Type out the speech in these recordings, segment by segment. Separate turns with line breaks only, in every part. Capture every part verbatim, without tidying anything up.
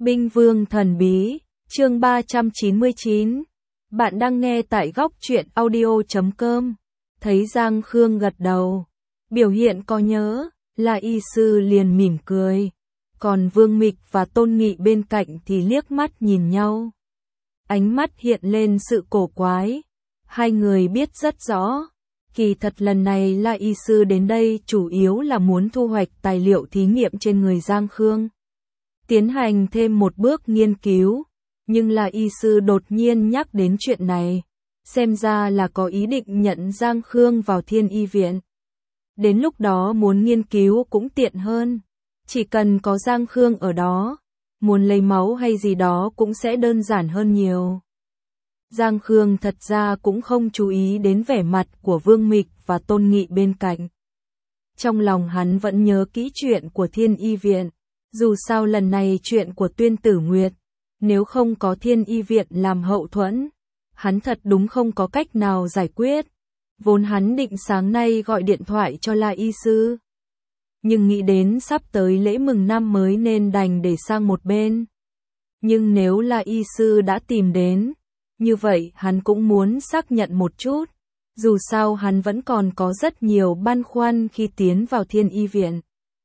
Binh vương thần bí, chương ba trăm chín mươi chín. Bạn đang nghe tại góc truyện audio chấm com. Thấy Giang Khương gật đầu, biểu hiện có nhớ, là y sư liền mỉm cười. Còn Vương Mịch và Tôn Nghị bên cạnh thì liếc mắt nhìn nhau. Ánh mắt hiện lên sự cổ quái. Hai người biết rất rõ. Kỳ thật lần này La Y Sư đến đây chủ yếu là muốn thu hoạch tài liệu thí nghiệm trên người Giang Khương. Tiến hành thêm một bước nghiên cứu. Nhưng La Y Sư đột nhiên nhắc đến chuyện này. Xem ra là có ý định nhận Giang Khương vào Thiên Y Viện. Đến lúc đó muốn nghiên cứu cũng tiện hơn. Chỉ cần có Giang Khương ở đó, muốn lấy máu hay gì đó cũng sẽ đơn giản hơn nhiều. Giang Khương thật ra cũng không chú ý đến vẻ mặt của Vương Mịch và Tôn Nghị bên cạnh. Trong lòng hắn vẫn nhớ kỹ chuyện của Thiên Y Viện. Dù sao lần này chuyện của Tuyên Tử Nguyệt, nếu không có Thiên Y Viện làm hậu thuẫn, hắn thật đúng không có cách nào giải quyết. Vốn hắn định sáng nay gọi điện thoại cho La Y Sư. Nhưng nghĩ đến sắp tới lễ mừng năm mới nên đành để sang một bên. Nhưng nếu La Y Sư đã tìm đến, như vậy hắn cũng muốn xác nhận một chút. Dù sao hắn vẫn còn có rất nhiều băn khoăn khi tiến vào Thiên Y Viện.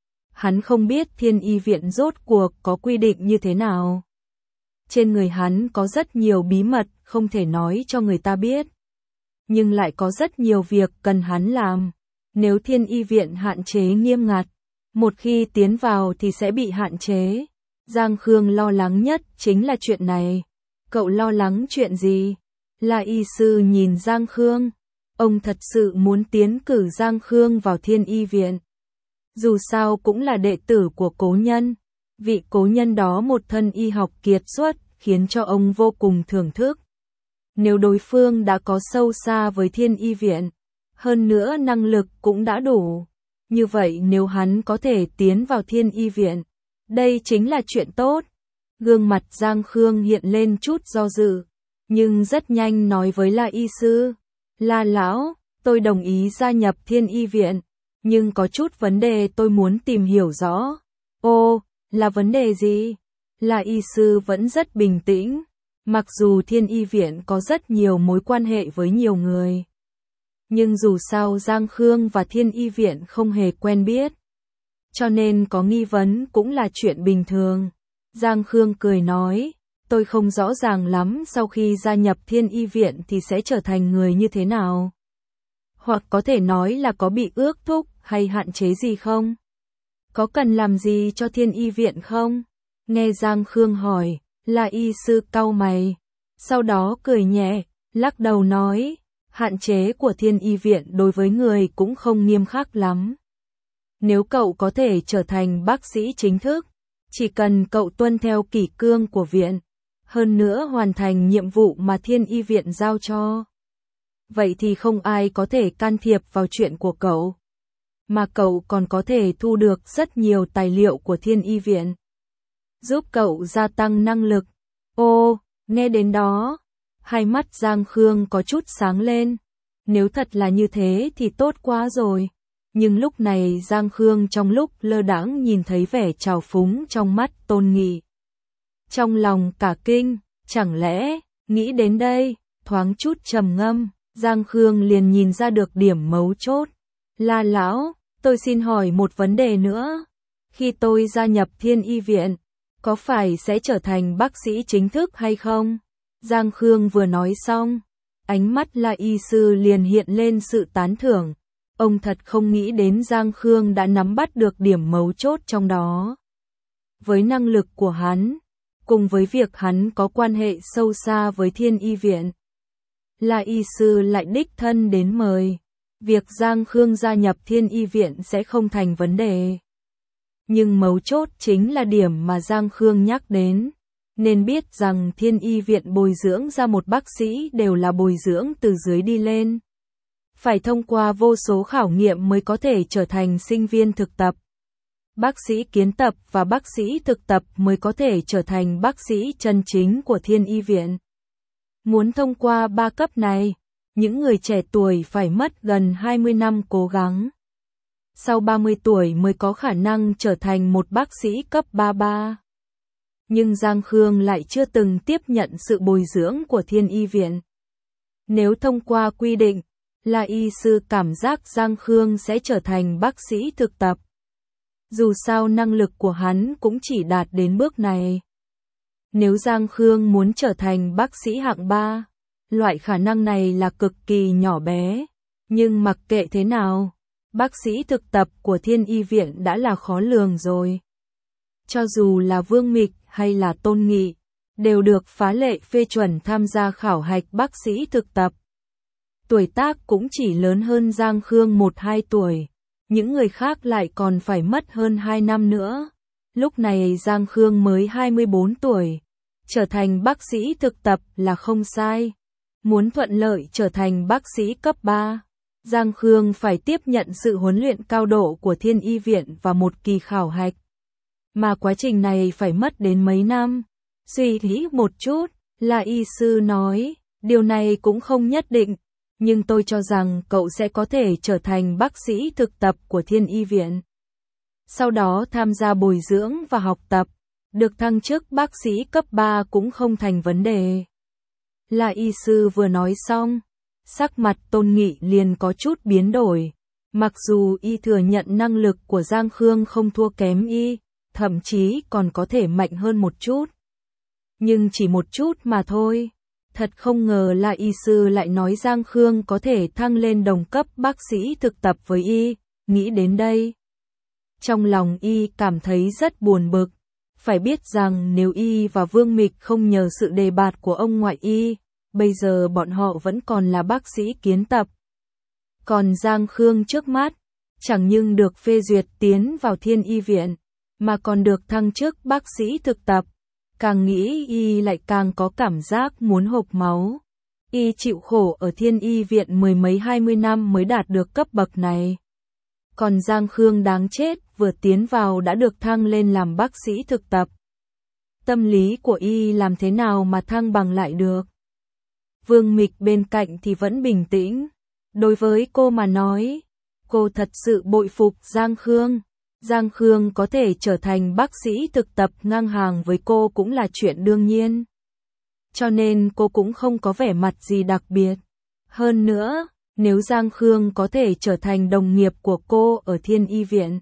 Hắn không biết Thiên Y Viện rốt cuộc có quy định như thế nào. Trên người hắn có rất nhiều bí mật không thể nói cho người ta biết. Nhưng lại có rất nhiều việc cần hắn làm. Nếu Thiên Y Viện hạn chế nghiêm ngặt, một khi tiến vào thì sẽ bị hạn chế. Giang Khương lo lắng nhất chính là chuyện này. Cậu lo lắng chuyện gì? La Y Sư nhìn Giang Khương. Ông thật sự muốn tiến cử Giang Khương vào Thiên Y Viện. Dù sao cũng là đệ tử của cố nhân. Vị cố nhân đó một thân y học kiệt xuất, khiến cho ông vô cùng thưởng thức. Nếu đối phương đã có sâu xa với Thiên Y Viện, hơn nữa năng lực cũng đã đủ. Như vậy nếu hắn có thể tiến vào Thiên Y Viện, đây chính là chuyện tốt. Gương mặt Giang Khương hiện lên chút do dự, nhưng rất nhanh nói với La Y Sư. La lão, tôi đồng ý gia nhập Thiên Y Viện, nhưng có chút vấn đề tôi muốn tìm hiểu rõ. Ô, là vấn đề gì? La Y Sư vẫn rất bình tĩnh. Mặc dù Thiên Y Viện có rất nhiều mối quan hệ với nhiều người, nhưng dù sao Giang Khương và Thiên Y Viện không hề quen biết, cho nên có nghi vấn cũng là chuyện bình thường. Giang Khương cười nói, tôi không rõ ràng lắm sau khi gia nhập Thiên Y Viện thì sẽ trở thành người như thế nào. Hoặc có thể nói là có bị ước thúc hay hạn chế gì không? Có cần làm gì cho Thiên Y Viện không? Nghe Giang Khương hỏi, La Y Sư cau mày, sau đó cười nhẹ, lắc đầu nói, hạn chế của Thiên Y Viện đối với người cũng không nghiêm khắc lắm. Nếu cậu có thể trở thành bác sĩ chính thức, chỉ cần cậu tuân theo kỷ cương của viện, hơn nữa hoàn thành nhiệm vụ mà Thiên Y Viện giao cho, vậy thì không ai có thể can thiệp vào chuyện của cậu. Mà cậu còn có thể thu được rất nhiều tài liệu của Thiên Y Viện, giúp cậu gia tăng năng lực. Ô, nghe đến đó, hai mắt Giang Khương có chút sáng lên. Nếu thật là như thế thì tốt quá rồi. Nhưng lúc này Giang Khương trong lúc lơ đãng nhìn thấy vẻ trào phúng trong mắt Tôn Nghị. Trong lòng cả kinh, chẳng lẽ, nghĩ đến đây, thoáng chút trầm ngâm, Giang Khương liền nhìn ra được điểm mấu chốt. La lão, tôi xin hỏi một vấn đề nữa. Khi tôi gia nhập Thiên Y Viện, có phải sẽ trở thành bác sĩ chính thức hay không? Giang Khương vừa nói xong, ánh mắt La Y Sư liền hiện lên sự tán thưởng. Ông thật không nghĩ đến Giang Khương đã nắm bắt được điểm mấu chốt trong đó. Với năng lực của hắn, cùng với việc hắn có quan hệ sâu xa với Thiên Y Viện, La Y Sư lại đích thân đến mời. Việc Giang Khương gia nhập Thiên Y Viện sẽ không thành vấn đề. Nhưng mấu chốt chính là điểm mà Giang Khương nhắc đến. Nên biết rằng Thiên Y Viện bồi dưỡng ra một bác sĩ đều là bồi dưỡng từ dưới đi lên. Phải thông qua vô số khảo nghiệm mới có thể trở thành sinh viên thực tập. Bác sĩ kiến tập và bác sĩ thực tập mới có thể trở thành bác sĩ chân chính của Thiên Y Viện. Muốn thông qua ba cấp này, những người trẻ tuổi phải mất gần hai mươi năm cố gắng. Sau ba mươi tuổi mới có khả năng trở thành một bác sĩ cấp ba ba. Nhưng Giang Khương lại chưa từng tiếp nhận sự bồi dưỡng của Thiên Y Viện. Nếu thông qua quy định, là y sư cảm giác Giang Khương sẽ trở thành bác sĩ thực tập. Dù sao năng lực của hắn cũng chỉ đạt đến bước này. Nếu Giang Khương muốn trở thành bác sĩ hạng ba, loại khả năng này là cực kỳ nhỏ bé. Nhưng mặc kệ thế nào, bác sĩ thực tập của Thiên Y Viện đã là khó lường rồi. Cho dù là Vương Mịch hay là Tôn Nghị, đều được phá lệ phê chuẩn tham gia khảo hạch bác sĩ thực tập. Tuổi tác cũng chỉ lớn hơn Giang Khương một hai tuổi, những người khác lại còn phải mất hơn hai năm nữa. Lúc này Giang Khương mới hai mươi bốn tuổi, trở thành bác sĩ thực tập là không sai. Muốn thuận lợi trở thành bác sĩ cấp ba, Giang Khương phải tiếp nhận sự huấn luyện cao độ của Thiên Y Viện và một kỳ khảo hạch. Mà quá trình này phải mất đến mấy năm. Suy nghĩ một chút, là y sư nói, điều này cũng không nhất định, nhưng tôi cho rằng cậu sẽ có thể trở thành bác sĩ thực tập của Thiên Y Viện. Sau đó tham gia bồi dưỡng và học tập, được thăng chức bác sĩ cấp ba cũng không thành vấn đề. Là y sư vừa nói xong, sắc mặt Tôn Nghị liền có chút biến đổi. Mặc dù y thừa nhận năng lực của Giang Khương không thua kém y, thậm chí còn có thể mạnh hơn một chút. Nhưng chỉ một chút mà thôi. Thật không ngờ là y sư lại nói Giang Khương có thể thăng lên đồng cấp bác sĩ thực tập với y. Nghĩ đến đây, trong lòng y cảm thấy rất buồn bực. Phải biết rằng nếu y và Vương Mịch không nhờ sự đề bạt của ông ngoại y, bây giờ bọn họ vẫn còn là bác sĩ kiến tập. Còn Giang Khương trước mắt, chẳng nhưng được phê duyệt tiến vào Thiên Y Viện, mà còn được thăng chức bác sĩ thực tập. Càng nghĩ y lại càng có cảm giác muốn hộc máu. Y chịu khổ ở Thiên Y Viện mười mấy hai mươi năm mới đạt được cấp bậc này. Còn Giang Khương đáng chết, vừa tiến vào đã được thăng lên làm bác sĩ thực tập. Tâm lý của y làm thế nào mà thăng bằng lại được? Vương Mịch bên cạnh thì vẫn bình tĩnh. Đối với cô mà nói, cô thật sự bội phục Giang Khương. Giang Khương có thể trở thành bác sĩ thực tập ngang hàng với cô cũng là chuyện đương nhiên. Cho nên cô cũng không có vẻ mặt gì đặc biệt. Hơn nữa, nếu Giang Khương có thể trở thành đồng nghiệp của cô ở Thiên Y Viện,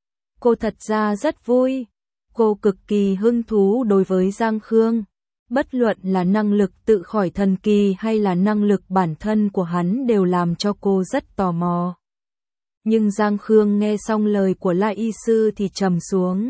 cô thật ra rất vui. Cô cực kỳ hứng thú đối với Giang Khương. Bất luận là năng lực tự khỏi thần kỳ hay là năng lực bản thân của hắn đều làm cho cô rất tò mò. Nhưng Giang Khương nghe xong lời của La y sư thì trầm xuống.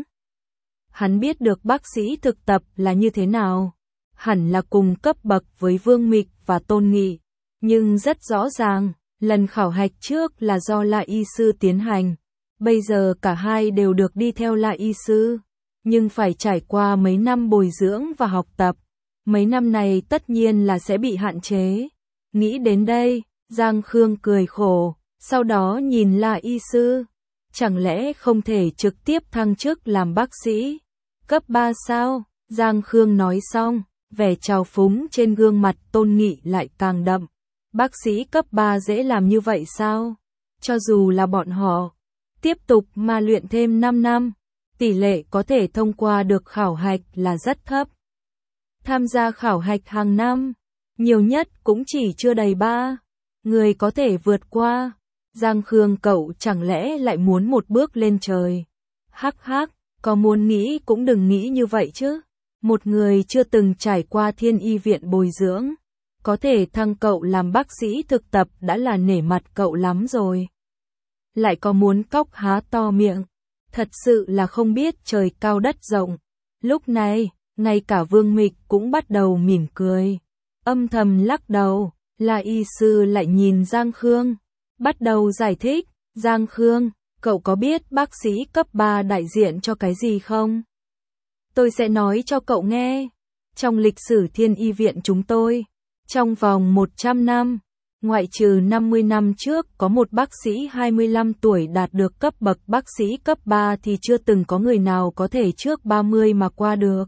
Hắn biết được bác sĩ thực tập là như thế nào. Hẳn là cùng cấp bậc với Vương Mịch và Tôn Nghị. Nhưng rất rõ ràng, lần khảo hạch trước là do La y sư tiến hành. Bây giờ cả hai đều được đi theo La y sư. Nhưng phải trải qua mấy năm bồi dưỡng và học tập. Mấy năm này tất nhiên là sẽ bị hạn chế. Nghĩ đến đây, Giang Khương cười khổ. Sau đó nhìn La y sư, chẳng lẽ không thể trực tiếp thăng chức làm bác sĩ cấp ba sao? Giang Khương nói xong, vẻ trào phúng trên gương mặt Tôn Nghị lại càng đậm. Bác sĩ cấp ba dễ làm như vậy sao? Cho dù là bọn họ tiếp tục mà luyện thêm năm năm, tỷ lệ có thể thông qua được khảo hạch là rất thấp. Tham gia khảo hạch hàng năm, nhiều nhất cũng chỉ chưa đầy ba người có thể vượt qua. Giang Khương cậu chẳng lẽ lại muốn một bước lên trời? Hắc hắc, có muốn nghĩ cũng đừng nghĩ như vậy chứ. Một người chưa từng trải qua Thiên Y Viện bồi dưỡng, có thể thăng cậu làm bác sĩ thực tập đã là nể mặt cậu lắm rồi. Lại có muốn cóc há to miệng, thật sự là không biết trời cao đất rộng. Lúc này, ngay cả Vương Mịch cũng bắt đầu mỉm cười, âm thầm lắc đầu. La y sư lại nhìn Giang Khương, bắt đầu giải thích. Giang Khương, cậu có biết bác sĩ cấp ba đại diện cho cái gì không? Tôi sẽ nói cho cậu nghe. Trong lịch sử Thiên Y Viện chúng tôi, trong vòng một trăm năm, ngoại trừ năm mươi năm trước có một bác sĩ hai mươi lăm tuổi đạt được cấp bậc bác sĩ cấp ba thì chưa từng có người nào có thể trước ba mươi mà qua được.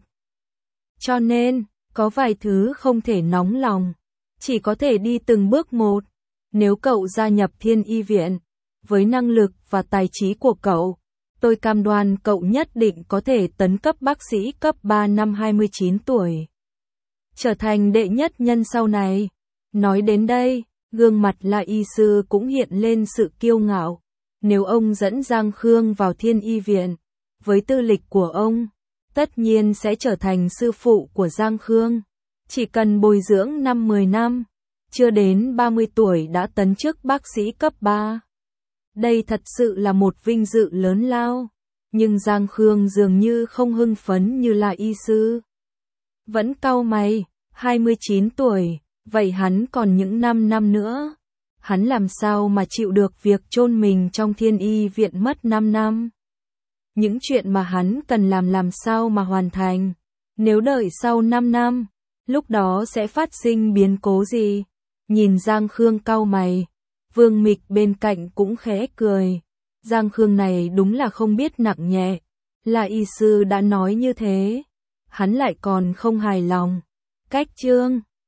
Cho nên, có vài thứ không thể nóng lòng, chỉ có thể đi từng bước một. Nếu cậu gia nhập Thiên Y Viện, với năng lực và tài trí của cậu, Tôi cam đoan cậu nhất định có thể tấn cấp bác sĩ cấp ba năm hai mươi chín tuổi. Trở thành đệ nhất nhân sau này. Nói đến đây, gương mặt La y sư cũng hiện lên sự kiêu ngạo. Nếu ông dẫn Giang Khương vào Thiên Y viện, với tư lịch của ông, tất nhiên sẽ trở thành sư phụ của Giang Khương. Chỉ cần bồi dưỡng năm mười năm, chưa đến ba mươi tuổi đã tấn chức bác sĩ cấp ba. Đây thật sự là một vinh dự lớn lao. Nhưng Giang Khương dường như không hưng phấn như La y sư. Vẫn cau mày, hai mươi chín tuổi, vậy hắn còn những năm năm nữa. Hắn làm sao mà chịu được việc chôn mình trong Thiên Y viện mất năm năm. Những chuyện mà hắn cần làm làm sao mà hoàn thành. Nếu đợi sau năm năm, lúc đó sẽ phát sinh biến cố gì? Nhìn Giang Khương cau mày, Vương Mịch bên cạnh cũng khẽ cười. Giang Khương này đúng là không biết nặng nhẹ. La y sư đã nói như thế, hắn lại còn không hài lòng. Cách chương